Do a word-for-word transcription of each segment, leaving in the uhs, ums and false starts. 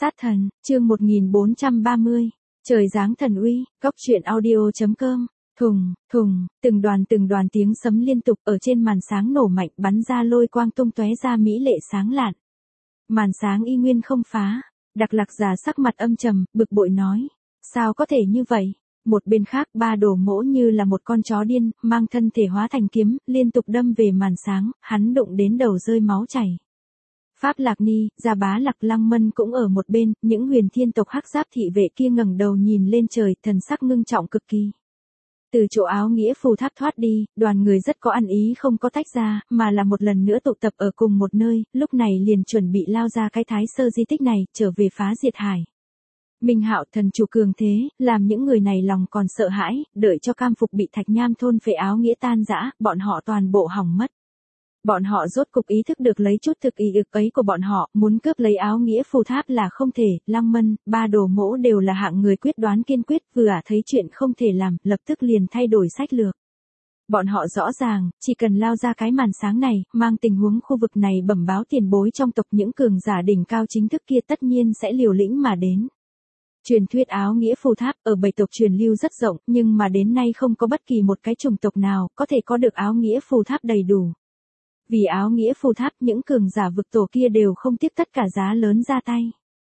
Sát thần, chương một nghìn bốn trăm ba mươi. Trời giáng thần uy, góc truyện audio chấm com. Thùng, thùng, từng đoàn từng đoàn tiếng sấm liên tục ở trên màn sáng nổ mạnh bắn ra lôi quang tung tóe ra mỹ lệ sáng lạn. Màn sáng y nguyên không phá, Đặc Lạc già sắc mặt âm trầm, bực bội nói. Sao có thể như vậy? Một bên khác Ba Đồ Mỗ như là một con chó điên, mang thân thể hóa thành kiếm, liên tục đâm về màn sáng, hắn đụng đến đầu rơi máu chảy. Pháp Lạc Ni, Gia Bá Lạc Lăng Mân cũng ở một bên, những huyền thiên tộc hắc giáp thị vệ kia ngẩng đầu nhìn lên trời, thần sắc ngưng trọng cực kỳ. Từ chỗ áo nghĩa phù tháp thoát đi, đoàn người rất có ăn ý không có tách ra, mà là một lần nữa tụ tập ở cùng một nơi, lúc này liền chuẩn bị lao ra cái thái sơ di tích này, trở về phá diệt hải. Minh Hạo thần chủ cường thế, làm những người này lòng còn sợ hãi, đợi cho cam phục bị Thạch Nham thôn phệ áo nghĩa tan rã, bọn họ toàn bộ hỏng mất. Bọn họ rốt cục ý thức được lấy chút thực ý ực ấy của bọn họ, muốn cướp lấy áo nghĩa phù tháp là không thể, Lăng Mân, Ba Đồ Mỗ đều là hạng người quyết đoán kiên quyết, vừa thấy chuyện không thể làm, lập tức liền thay đổi sách lược. Bọn họ rõ ràng, chỉ cần lao ra cái màn sáng này, mang tình huống khu vực này bẩm báo tiền bối trong tộc những cường giả đỉnh cao chính thức kia tất nhiên sẽ liều lĩnh mà đến. Truyền thuyết áo nghĩa phù tháp ở bảy tộc truyền lưu rất rộng, nhưng mà đến nay không có bất kỳ một cái chủng tộc nào có thể có được áo nghĩa phù tháp đầy đủ. Vì áo nghĩa phù tháp những cường giả vực tổ kia đều không tiếc tất cả giá lớn ra tay.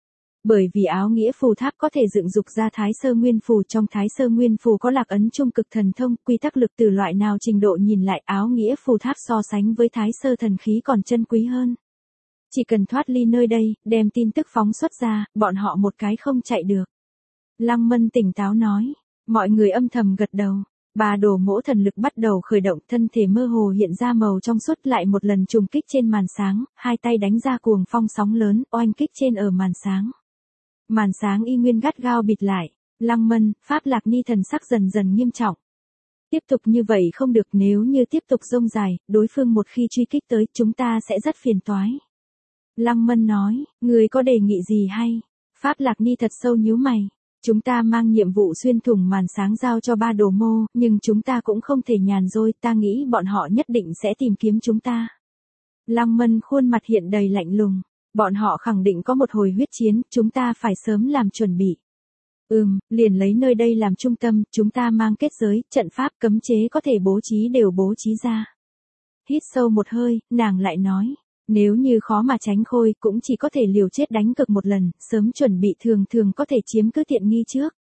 Bởi vì áo nghĩa phù tháp có thể dựng dục ra thái sơ nguyên phù, trong thái sơ nguyên phù có lạc ấn trung cực thần thông, quy tắc lực từ loại nào trình độ nhìn lại áo nghĩa phù tháp so sánh với thái sơ thần khí còn chân quý hơn. Chỉ cần thoát ly nơi đây, đem tin tức phóng xuất ra, bọn họ một cái không chạy được. Lăng Mân tỉnh táo nói, mọi người âm thầm gật đầu. Ba Đồ Mỗ thần lực bắt đầu khởi động, thân thể mơ hồ hiện ra màu trong suốt, lại một lần trùng kích trên màn sáng, hai tay đánh ra cuồng phong sóng lớn, oanh kích trên ở màn sáng. Màn sáng y nguyên gắt gao bịt lại, Lăng Mân, Pháp Lạc Ni thần sắc dần dần nghiêm trọng. Tiếp tục như vậy không được, nếu như tiếp tục rông dài, đối phương một khi truy kích tới, chúng ta sẽ rất phiền toái. Lăng Mân nói, người có đề nghị gì hay? Pháp Lạc Ni thật sâu nhíu mày. Chúng ta mang nhiệm vụ xuyên thủng màn sáng giao cho Ba Đồ Mô, nhưng chúng ta cũng không thể nhàn rỗi, ta nghĩ bọn họ nhất định sẽ tìm kiếm chúng ta. Lăng Mân khuôn mặt hiện đầy lạnh lùng, bọn họ khẳng định có một hồi huyết chiến, chúng ta phải sớm làm chuẩn bị. Ừm, liền lấy nơi đây làm trung tâm, chúng ta mang kết giới, trận pháp, cấm chế có thể bố trí đều bố trí ra. Hít sâu một hơi, nàng lại nói. Nếu như khó mà tránh khôi, cũng chỉ có thể liều chết đánh cực một lần, sớm chuẩn bị thường thường có thể chiếm cứ tiện nghi trước.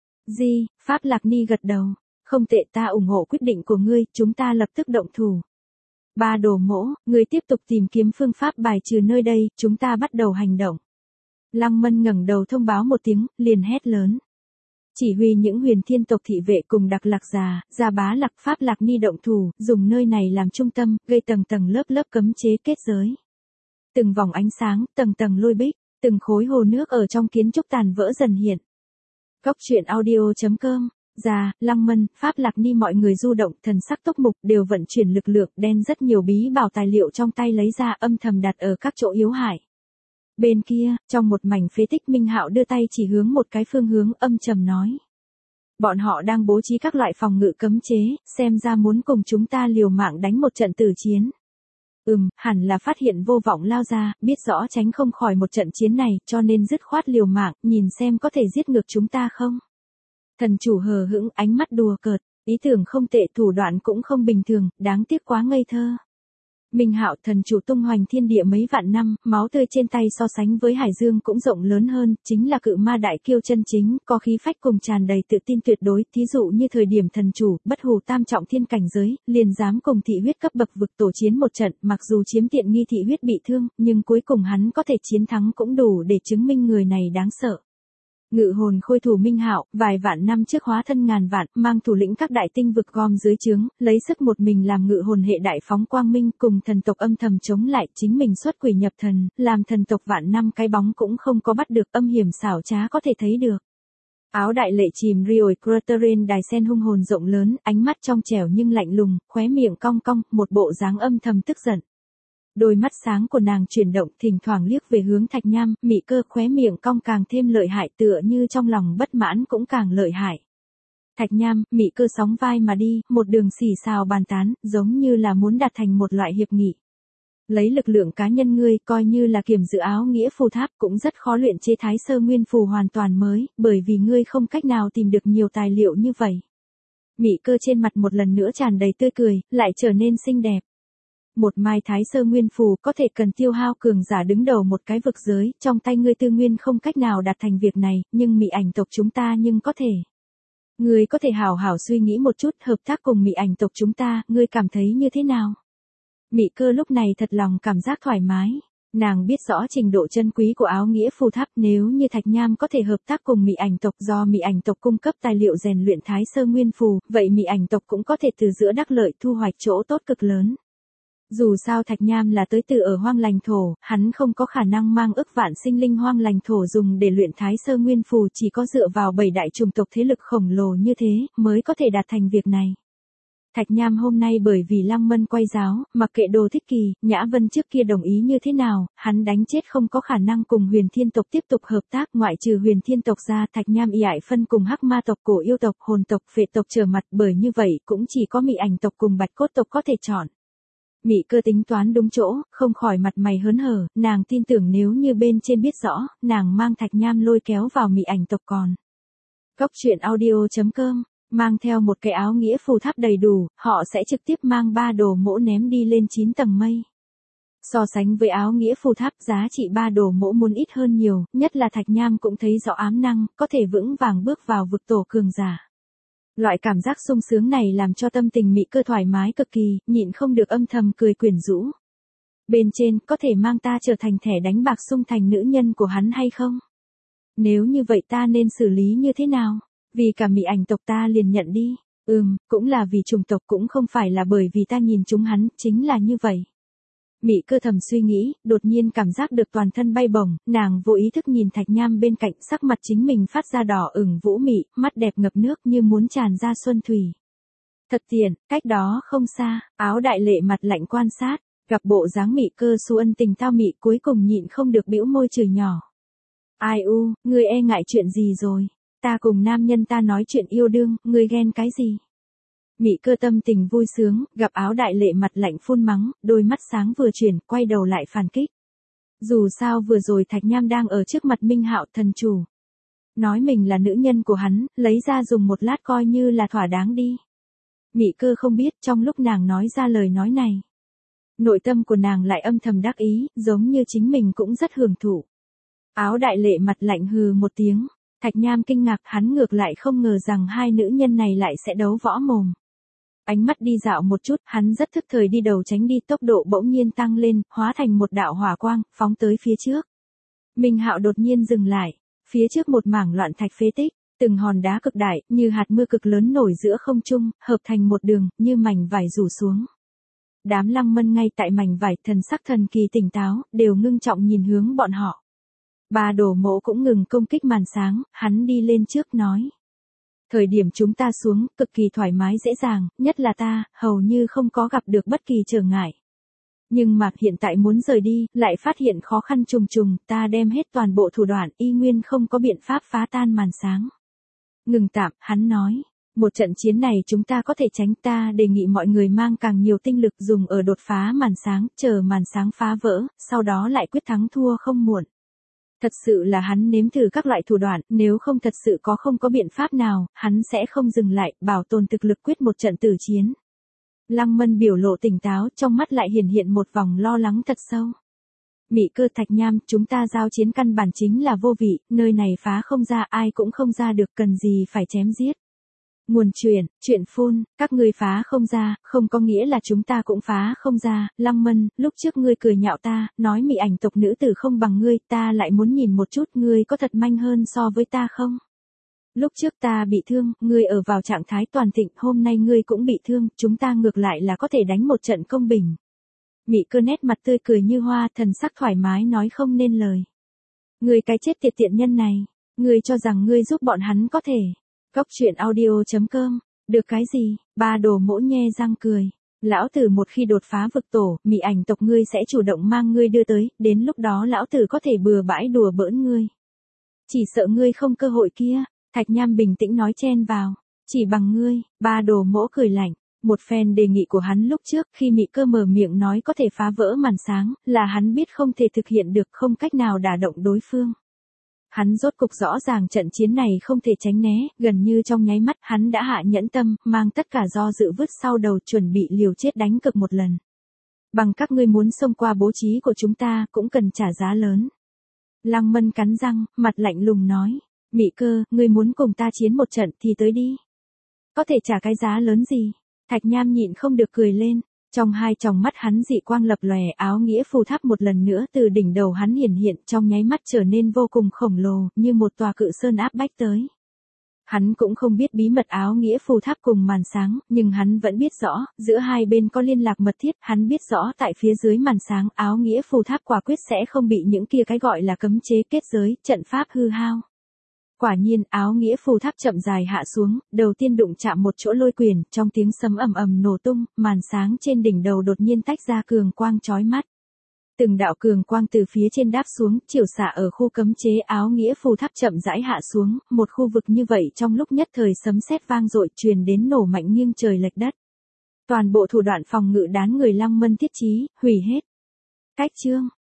Di, Pháp Lạc Ni gật đầu. Không tệ, ta ủng hộ quyết định của ngươi, chúng ta lập tức động thủ. Ba Đồ Mỗ, ngươi tiếp tục tìm kiếm phương pháp bài trừ nơi đây, chúng ta bắt đầu hành động. Lăng Mân ngẩng đầu thông báo một tiếng, liền hét lớn. Chỉ huy những huyền thiên tộc thị vệ cùng Đặc Lạc già, Gia Bá Lạc, Pháp Lạc Ni động thủ, dùng nơi này làm trung tâm, gây tầng tầng lớp lớp cấm chế kết giới. Từng vòng ánh sáng, tầng tầng lôi bích, từng khối hồ nước ở trong kiến trúc tàn vỡ dần hiện. Góc truyện audio chấm com, Già, Lăng Mân, Pháp Lạc Ni mọi người du động, thần sắc tốc mục đều vận chuyển lực lượng, đen rất nhiều bí bảo tài liệu trong tay lấy ra, âm thầm đặt ở các chỗ yếu hại. Bên kia, trong một mảnh phế tích, Minh Hạo đưa tay chỉ hướng một cái phương hướng, âm trầm nói. Bọn họ đang bố trí các loại phòng ngự cấm chế, xem ra muốn cùng chúng ta liều mạng đánh một trận tử chiến. Ừm, hẳn là phát hiện vô vọng lao ra, biết rõ tránh không khỏi một trận chiến này, cho nên dứt khoát liều mạng, nhìn xem có thể giết ngược chúng ta không. Thần chủ hờ hững, ánh mắt đùa cợt, ý tưởng không tệ, thủ đoạn cũng không bình thường, đáng tiếc quá ngây thơ. Minh Hạo thần chủ tung hoành thiên địa mấy vạn năm, máu tươi trên tay so sánh với hải dương cũng rộng lớn hơn, chính là cự ma đại kiêu chân chính, có khí phách cùng tràn đầy tự tin tuyệt đối, thí dụ như thời điểm thần chủ, bất hủ tam trọng thiên cảnh giới, liền dám cùng thị huyết cấp bậc vực tổ chiến một trận, mặc dù chiếm tiện nghi thị huyết bị thương, nhưng cuối cùng hắn có thể chiến thắng cũng đủ để chứng minh người này đáng sợ. Ngự hồn khôi thủ Minh Hạo, vài vạn năm trước hóa thân ngàn vạn, mang thủ lĩnh các đại tinh vực gom dưới trướng, lấy sức một mình làm ngự hồn hệ đại phóng quang minh, cùng thần tộc âm thầm chống lại, chính mình xuất quỷ nhập thần, làm thần tộc vạn năm cái bóng cũng không có bắt được, âm hiểm xảo trá có thể thấy được. Áo đại lệ chìm Rioi Craterin đài sen hung hồn rộng lớn, ánh mắt trong trẻo nhưng lạnh lùng, khóe miệng cong cong, một bộ dáng âm thầm tức giận. Đôi mắt sáng của nàng chuyển động, thỉnh thoảng liếc về hướng Thạch Nham, mị cơ khóe miệng cong càng thêm lợi hại, tựa như trong lòng bất mãn cũng càng lợi hại. Thạch Nham, mị cơ sóng vai mà đi, một đường xì xào bàn tán, giống như là muốn đạt thành một loại hiệp nghị. Lấy lực lượng cá nhân ngươi coi như là kiểm dự áo nghĩa phù tháp cũng rất khó luyện chế thái sơ nguyên phù hoàn toàn mới, bởi vì ngươi không cách nào tìm được nhiều tài liệu như vậy. Mị Cơ trên mặt một lần nữa tràn đầy tươi cười, lại trở nên xinh đẹp. Một mai thái sơ nguyên phù có thể cần tiêu hao cường giả đứng đầu một cái vực giới, trong tay ngươi tư nguyên không cách nào đạt thành việc này, nhưng mị ảnh tộc chúng ta nhưng có thể. Ngươi có thể hảo hảo suy nghĩ một chút hợp tác cùng mị ảnh tộc chúng ta, ngươi cảm thấy như thế nào? Mị Cơ lúc này thật lòng cảm giác thoải mái. Nàng biết rõ trình độ chân quý của áo nghĩa phù tháp, nếu như Thạch Nham có thể hợp tác cùng mị ảnh tộc do mị ảnh tộc cung cấp tài liệu rèn luyện thái sơ nguyên phù, vậy mị ảnh tộc cũng có thể từ giữa đắc lợi thu hoạch chỗ tốt cực lớn. Dù sao Thạch Nham là tới từ ở hoang lành thổ, hắn không có khả năng mang ức vạn sinh linh hoang lành thổ dùng để luyện thái sơ nguyên phù, chỉ có dựa vào bảy đại chủng tộc thế lực khổng lồ như thế, mới có thể đạt thành việc này. Thạch Nham hôm nay bởi vì Lăng Mân quay giáo, mặc kệ Đồ Thích Kỳ, Nhã Vân trước kia đồng ý như thế nào, hắn đánh chết không có khả năng cùng Huyền Thiên tộc tiếp tục hợp tác, ngoại trừ Huyền Thiên tộc ra, Thạch Nham y ải phân cùng Hắc Ma tộc, Cổ Yêu tộc, Hồn tộc, Phệ tộc trở mặt, bởi như vậy cũng chỉ có Mị Ảnh tộc cùng Bạch Cốt tộc có thể chọn. Mị Cơ tính toán đúng chỗ, không khỏi mặt mày hớn hở, nàng tin tưởng nếu như bên trên biết rõ, nàng mang Thạch Nham lôi kéo vào Mị Ảnh tộc còn. Góc truyện audio chấm com mang theo một cái áo nghĩa phù tháp đầy đủ, họ sẽ trực tiếp mang ba đồ mỗ ném đi lên chín tầng mây. So sánh với áo nghĩa phù tháp, giá trị ba đồ mỗ muốn ít hơn nhiều, nhất là Thạch Nham cũng thấy rõ ám năng, có thể vững vàng bước vào vực tổ cường giả. Loại cảm giác sung sướng này làm cho tâm tình Mị Cơ thoải mái cực kỳ, nhịn không được âm thầm cười quyến rũ. Bên trên, có thể mang ta trở thành thẻ đánh bạc xung thành nữ nhân của hắn hay không? Nếu như vậy ta nên xử lý như thế nào? Vì cả Mị Ảnh tộc ta liền nhận đi. Ừm, cũng là vì chủng tộc, cũng không phải là bởi vì ta nhìn chúng hắn, chính là như vậy. Mị Cơ thầm suy nghĩ, đột nhiên cảm giác được toàn thân bay bổng, nàng vô ý thức nhìn Thạch Nham bên cạnh, sắc mặt chính mình phát ra đỏ ửng vũ mị, mắt đẹp ngập nước như muốn tràn ra xuân thủy. Thật tiện, cách đó không xa, Áo Đại Lệ mặt lạnh quan sát, gặp bộ dáng Mị Cơ xu ân tình tao mị, cuối cùng nhịn không được bĩu môi chửi nhỏ. Ai u, ngươi e ngại chuyện gì rồi? Ta cùng nam nhân ta nói chuyện yêu đương, ngươi ghen cái gì? Mị Cơ tâm tình vui sướng, gặp Áo Đại Lệ mặt lạnh phun mắng, đôi mắt sáng vừa chuyển, quay đầu lại phản kích. Dù sao vừa rồi Thạch Nham đang ở trước mặt Minh Hạo thần chủ. Nói mình là nữ nhân của hắn, lấy ra dùng một lát coi như là thỏa đáng đi. Mị Cơ không biết trong lúc nàng nói ra lời nói này. Nội tâm của nàng lại âm thầm đắc ý, giống như chính mình cũng rất hưởng thụ. Áo Đại Lệ mặt lạnh hừ một tiếng. Thạch Nham kinh ngạc, hắn ngược lại không ngờ rằng hai nữ nhân này lại sẽ đấu võ mồm. Ánh mắt đi dạo một chút, hắn rất thức thời đi đầu tránh đi, tốc độ bỗng nhiên tăng lên, hóa thành một đạo hỏa quang, phóng tới phía trước. Minh Hạo đột nhiên dừng lại, phía trước một mảng loạn thạch phế tích, từng hòn đá cực đại, như hạt mưa cực lớn nổi giữa không trung, hợp thành một đường, như mảnh vải rủ xuống. Đám Lăng Mân ngay tại mảnh vải, thần sắc thần kỳ tỉnh táo, đều ngưng trọng nhìn hướng bọn họ. Ba đồ mỗ cũng ngừng công kích màn sáng, hắn đi lên trước nói. Thời điểm chúng ta xuống, cực kỳ thoải mái dễ dàng, nhất là ta, hầu như không có gặp được bất kỳ trở ngại. Nhưng mà hiện tại muốn rời đi, lại phát hiện khó khăn trùng trùng, ta đem hết toàn bộ thủ đoạn, y nguyên không có biện pháp phá tan màn sáng. Ngừng tạm, hắn nói. Một trận chiến này chúng ta có thể tránh, ta đề nghị mọi người mang càng nhiều tinh lực dùng ở đột phá màn sáng, chờ màn sáng phá vỡ, sau đó lại quyết thắng thua không muộn. Thật sự là hắn nếm thử các loại thủ đoạn, nếu không thật sự có không có biện pháp nào, hắn sẽ không dừng lại, bảo tồn thực lực quyết một trận tử chiến. Lăng Mân biểu lộ tỉnh táo, trong mắt lại hiển hiện một vòng lo lắng thật sâu. Mị Cơ, Thạch Nham, chúng ta giao chiến căn bản chính là vô vị, nơi này phá không ra, ai cũng không ra được, cần gì phải chém giết. Nguồn truyền, chuyện phun, các ngươi phá không ra, không có nghĩa là chúng ta cũng phá không ra. Lăng Mân, lúc trước ngươi cười nhạo ta, nói Mị Ảnh tộc nữ tử không bằng ngươi, ta lại muốn nhìn một chút ngươi có thật manh hơn so với ta không? Lúc trước ta bị thương, ngươi ở vào trạng thái toàn thịnh, hôm nay ngươi cũng bị thương, chúng ta ngược lại là có thể đánh một trận công bình. Mị Cơ nét mặt tươi cười như hoa, thần sắc thoải mái nói không nên lời. Ngươi cái chết tiệt tiện nhân này, ngươi cho rằng ngươi giúp bọn hắn có thể. Góc truyện audio chấm com, được cái gì? Ba đồ mỗ nhe răng cười. Lão tử một khi đột phá vực tổ, Mị Ảnh tộc ngươi sẽ chủ động mang ngươi đưa tới, đến lúc đó lão tử có thể bừa bãi đùa bỡn ngươi. Chỉ sợ ngươi không cơ hội kia, Thạch Nham bình tĩnh nói chen vào. Chỉ bằng ngươi, ba đồ mỗ cười lạnh. Một phen đề nghị của hắn lúc trước khi Mị Cơ mở miệng nói có thể phá vỡ màn sáng, là hắn biết không thể thực hiện được, không cách nào đả động đối phương. Hắn rốt cục rõ ràng trận chiến này không thể tránh né, gần như trong nháy mắt hắn đã hạ nhẫn tâm, mang tất cả do dự vứt sau đầu, chuẩn bị liều chết đánh cược một lần. Bằng các ngươi muốn xông qua bố trí của chúng ta cũng cần trả giá lớn. Lăng Mân cắn răng, mặt lạnh lùng nói, Mị Cơ, ngươi muốn cùng ta chiến một trận thì tới đi. Có thể trả cái giá lớn gì? Thạch Nham nhịn không được cười lên, trong hai tròng mắt hắn dị quang lập lòe, áo nghĩa phù tháp một lần nữa từ đỉnh đầu hắn hiển hiện, trong nháy mắt trở nên vô cùng khổng lồ, như một tòa cự sơn áp bách tới. Hắn cũng không biết bí mật áo nghĩa phù tháp cùng màn sáng, nhưng hắn vẫn biết rõ, giữa hai bên có liên lạc mật thiết, hắn biết rõ tại phía dưới màn sáng áo nghĩa phù tháp quả quyết sẽ không bị những kia cái gọi là cấm chế kết giới, trận pháp hư hao. Quả nhiên, áo nghĩa phù tháp chậm dài hạ xuống, đầu tiên đụng chạm một chỗ lôi quyền, trong tiếng sấm ầm ầm nổ tung, màn sáng trên đỉnh đầu đột nhiên tách ra cường quang chói mắt. Từng đạo cường quang từ phía trên đáp xuống, chiều xạ ở khu cấm chế áo nghĩa phù tháp chậm rãi hạ xuống, một khu vực như vậy trong lúc nhất thời sấm sét vang dội truyền đến nổ mạnh nghiêng trời lệch đất. Toàn bộ thủ đoạn phòng ngự đán người Lăng Mân thiết trí, hủy hết. Cách chương